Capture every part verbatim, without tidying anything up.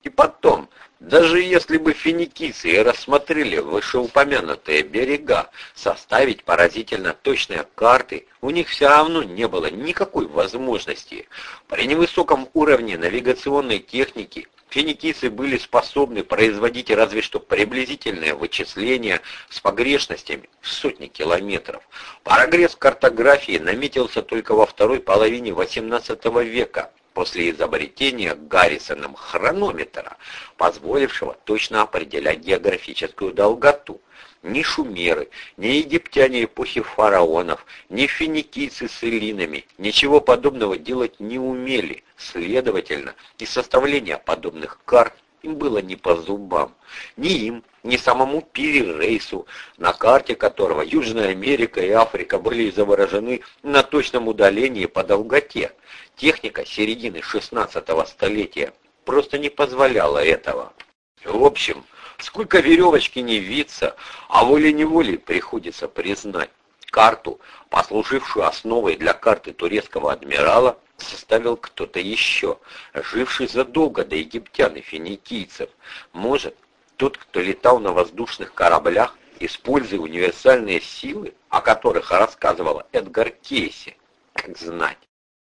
И потом, даже если бы финикийцы и рассмотрели вышеупомянутые берега, составить поразительно точные карты у них все равно не было никакой возможности. При невысоком уровне навигационной техники финикийцы были способны производить разве что приблизительные вычисления с погрешностями в сотни километров. Прогресс в картографии наметился только во второй половине восемнадцатого века, после изобретения Гаррисоном хронометра, позволившего точно определять географическую долготу. Ни шумеры, ни египтяне эпохи фараонов, ни финикийцы с эллинами ничего подобного делать не умели. Следовательно, и составление подобных карт им было не по зубам. Ни им, ни самому Пири Рейсу, на карте которого Южная Америка и Африка были изображены на точном удалении по долготе. Техника середины шестнадцатого столетия просто не позволяла этого. В общем, сколько веревочки не виться, а волей-неволей приходится признать, карту, послужившую основой для карты турецкого адмирала, составил кто-то еще, живший задолго до египтян и финикийцев. Может, тот, кто летал на воздушных кораблях, используя универсальные силы, о которых рассказывал Эдгар Кейси, как знать.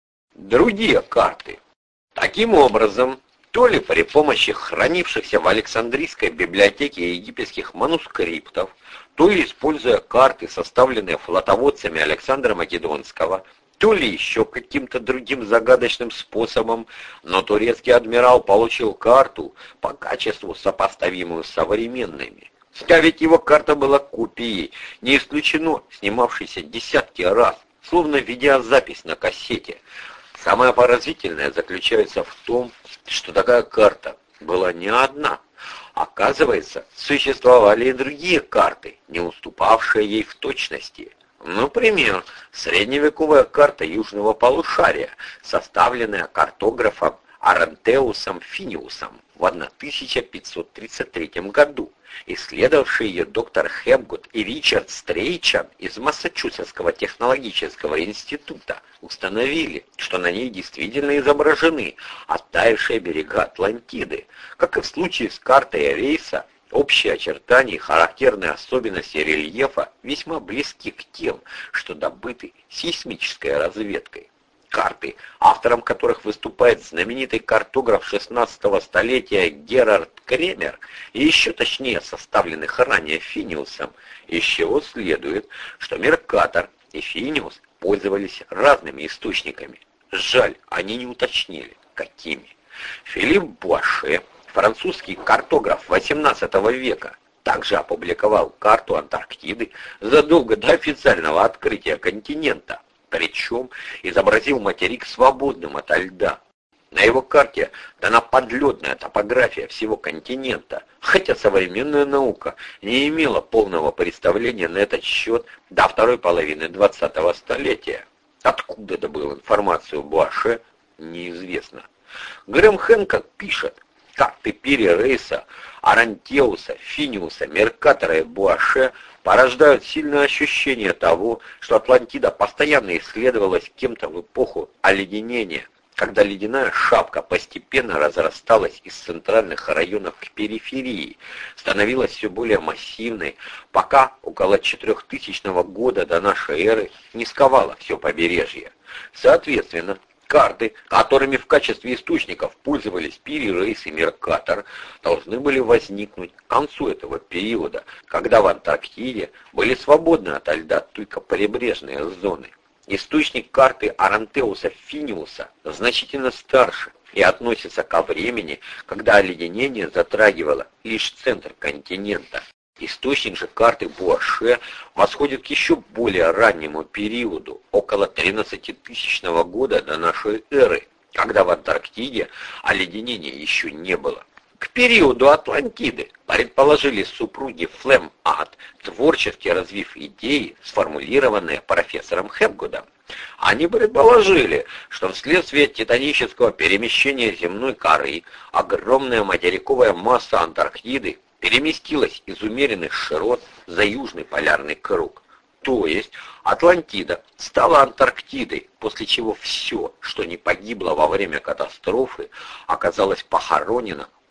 Другие карты. Таким образом, то ли при помощи хранившихся в Александрийской библиотеке египетских манускриптов, то ли используя карты, составленные флотоводцами Александра Македонского, то ли еще каким-то другим загадочным способом, но турецкий адмирал получил карту по качеству сопоставимую с современными. А ведь его карта была копией, не исключено снимавшейся десятки раз, словно видеозапись на кассете. Самое поразительное заключается в том, что такая карта была не одна. Оказывается, существовали и другие карты, не уступавшие ей в точности. Например, средневековая карта Южного полушария, составленная картографом Арантеусом Финиусом в тысяча пятьсот тридцать третьем году. Исследовавшие ее доктор Хепгуд и Ричард Стрейчан из Массачусетского технологического института установили, что на ней действительно изображены оттаившие берега Атлантиды. Как и в случае с картой Рейса, общие очертания и характерные особенности рельефа весьма близки к тем, что добыты сейсмической разведкой. Карты, автором которых выступает знаменитый картограф шестнадцатого столетия Герард Кремер, и еще точнее составленных ранее Финиусом, из чего следует, что Меркатор и Финиус пользовались разными источниками. Жаль, они не уточнили, какими. Филипп Буаше, французский картограф восемнадцатого века, также опубликовал карту Антарктиды задолго до официального открытия континента. Причем изобразил материк свободным ото льда. На его карте дана подледная топография всего континента, хотя современная наука не имела полного представления на этот счет до второй половины двадцатого столетия. Откуда добыл информацию Буаше, неизвестно. Грэм Хэнкок пишет, карты Пири Рейса, Арантеуса, Финиуса, Меркатора и Буаше порождают сильное ощущение того, что Атлантида постоянно исследовалась кем-то в эпоху оледенения, когда ледяная шапка постепенно разрасталась из центральных районов к периферии, становилась все более массивной, пока около четырехтысячного года до нашей эры не сковала все побережье. Соответственно, карты, которыми в качестве источников пользовались Пири Рейс и Меркатор, должны были возникнуть к концу этого периода, когда в Антарктиде были свободны ото льда только прибрежные зоны. Источник карты Арантеуса Финиуса значительно старше и относится ко времени, когда оледенение затрагивало лишь центр континента. Источник же карты Буаше восходит к еще более раннему периоду, около тринадцатитысячного года до нашей эры, когда в Антарктиде оледенения еще не было. К периоду Атлантиды предположили супруги Флем-Ад, творчески развив идеи, сформулированные профессором Хепгудом. Они предположили, что вследствие титанического перемещения земной коры огромная материковая масса Антарктиды переместилась из умеренных широт за южный полярный круг. То есть Атлантида стала Антарктидой, после чего все, что не погибло во время катастрофы, оказалось похоронено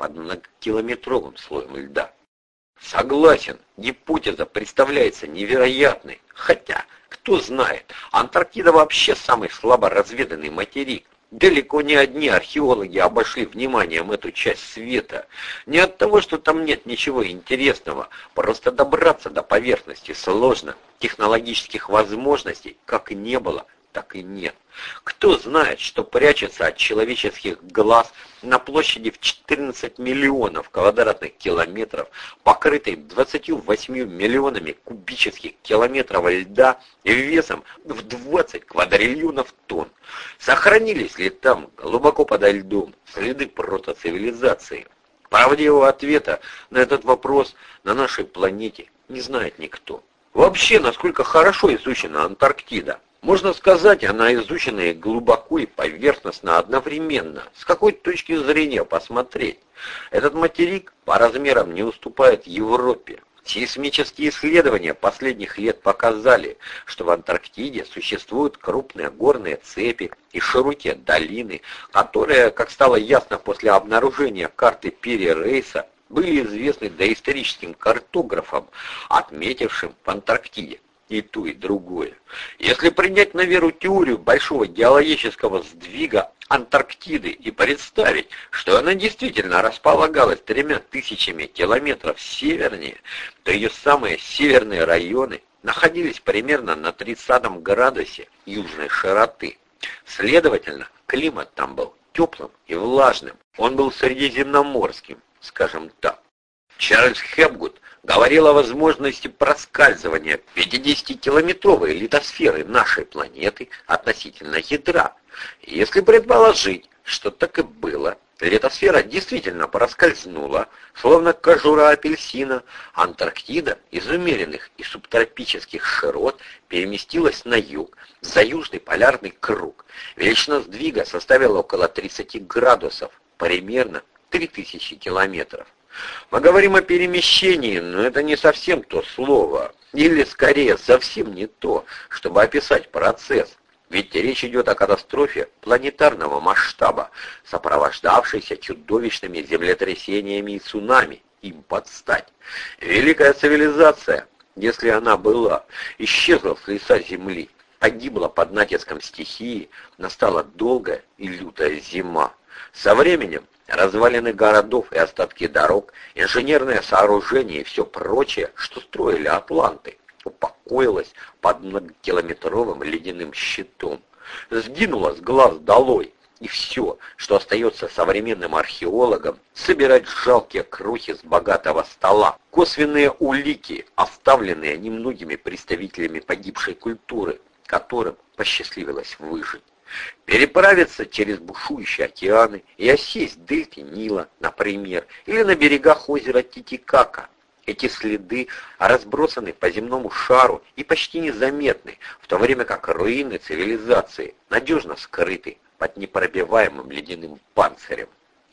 под многокилометровым слоем льда. Согласен, гипотеза представляется невероятной, хотя, кто знает, Антарктида вообще самый слабо разведанный материк. Далеко не одни археологи обошли вниманием эту часть света. Не от того, что там нет ничего интересного, просто добраться до поверхности сложно. Технологических возможностей как и не было, так и нет. Кто знает, что прячется от человеческих глаз на площади в четырнадцать миллионов квадратных километров, покрытой двадцатью восьмью миллионами кубических километров льда и весом в двадцать квадриллионов тонн. Сохранились ли там, глубоко подо льдом, следы протоцивилизации? Правдивого ответа на этот вопрос на нашей планете не знает никто. Вообще, насколько хорошо изучена Антарктида? Можно сказать, она изучена и глубоко, и поверхностно одновременно. С какой точки зрения посмотреть? Этот материк по размерам не уступает Европе. Сейсмические исследования последних лет показали, что в Антарктиде существуют крупные горные цепи и широкие долины, которые, как стало ясно после обнаружения карты Пири Рейса, были известны доисторическим картографам, отметившим в Антарктиде и то, и другое. Если принять на веру теорию большого геологического сдвига Антарктиды и представить, что она действительно располагалась тремя тысячами километров севернее, то ее самые северные районы находились примерно на тридцатом градусе южной широты. Следовательно, климат там был теплым и влажным, он был средиземноморским, скажем так. Чарльз Хепгуд говорил о возможности проскальзывания пятидесятикилометровой литосферы нашей планеты относительно ядра. Если предположить, что так и было, литосфера действительно проскользнула, словно кожура апельсина, Антарктида из умеренных и субтропических широт переместилась на юг, за южный полярный круг. Величина сдвига составила около тридцати градусов, примерно три тысячи километров. Мы говорим о перемещении, но это не совсем то слово, или скорее совсем не то, чтобы описать процесс. Ведь речь идет о катастрофе планетарного масштаба, сопровождавшейся чудовищными землетрясениями и цунами, им под стать. Великая цивилизация, если она была, исчезла с лица Земли, погибла под натиском стихии, настала долгая и лютая зима. Со временем развалины городов и остатки дорог, инженерные сооружения и все прочее, что строили атланты, упокоилось под многокилометровым ледяным щитом. Сгинуло с глаз долой, и все, что остается современным археологам, собирать жалкие крохи с богатого стола, косвенные улики, оставленные немногими представителями погибшей культуры, которым посчастливилось выжить. Переправиться через бушующие океаны и осесть в дельте Нила, например, или на берегах озера Титикака. Эти следы разбросаны по земному шару и почти незаметны, в то время как руины цивилизации надежно скрыты под непробиваемым ледяным панцирем.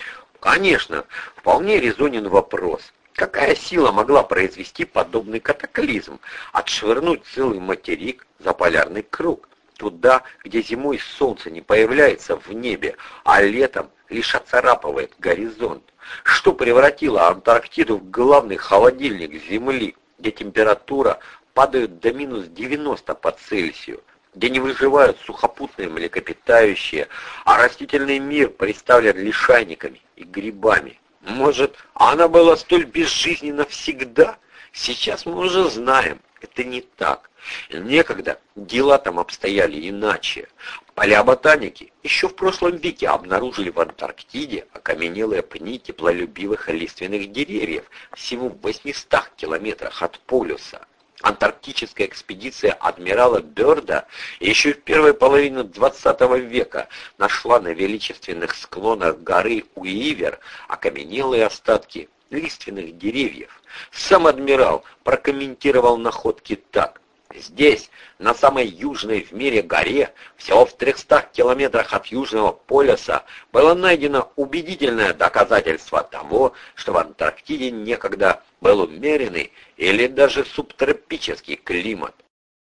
Конечно, вполне резонен вопрос. Какая сила могла произвести подобный катаклизм, отшвырнуть целый материк за полярный круг? Туда, где зимой солнце не появляется в небе, а летом лишь оцарапывает горизонт. Что превратило Антарктиду в главный холодильник Земли, где температура падает до минус девяноста по Цельсию, где не выживают сухопутные млекопитающие, а растительный мир представлен лишайниками и грибами? Может, она была столь безжизненна всегда? Сейчас мы уже знаем, это не так. Некогда дела там обстояли иначе. Палеоботаники еще в прошлом веке обнаружили в Антарктиде окаменелые пни теплолюбивых лиственных деревьев всего в восьмистах километрах от полюса. Антарктическая экспедиция адмирала Бёрда еще в первой половине двадцатого века нашла на величественных склонах горы Уивер окаменелые остатки лиственных деревьев. Сам адмирал прокомментировал находки так. Здесь, на самой южной в мире горе, всего в трехстах километрах от Южного полюса, было найдено убедительное доказательство того, что в Антарктиде некогда был умеренный или даже субтропический климат.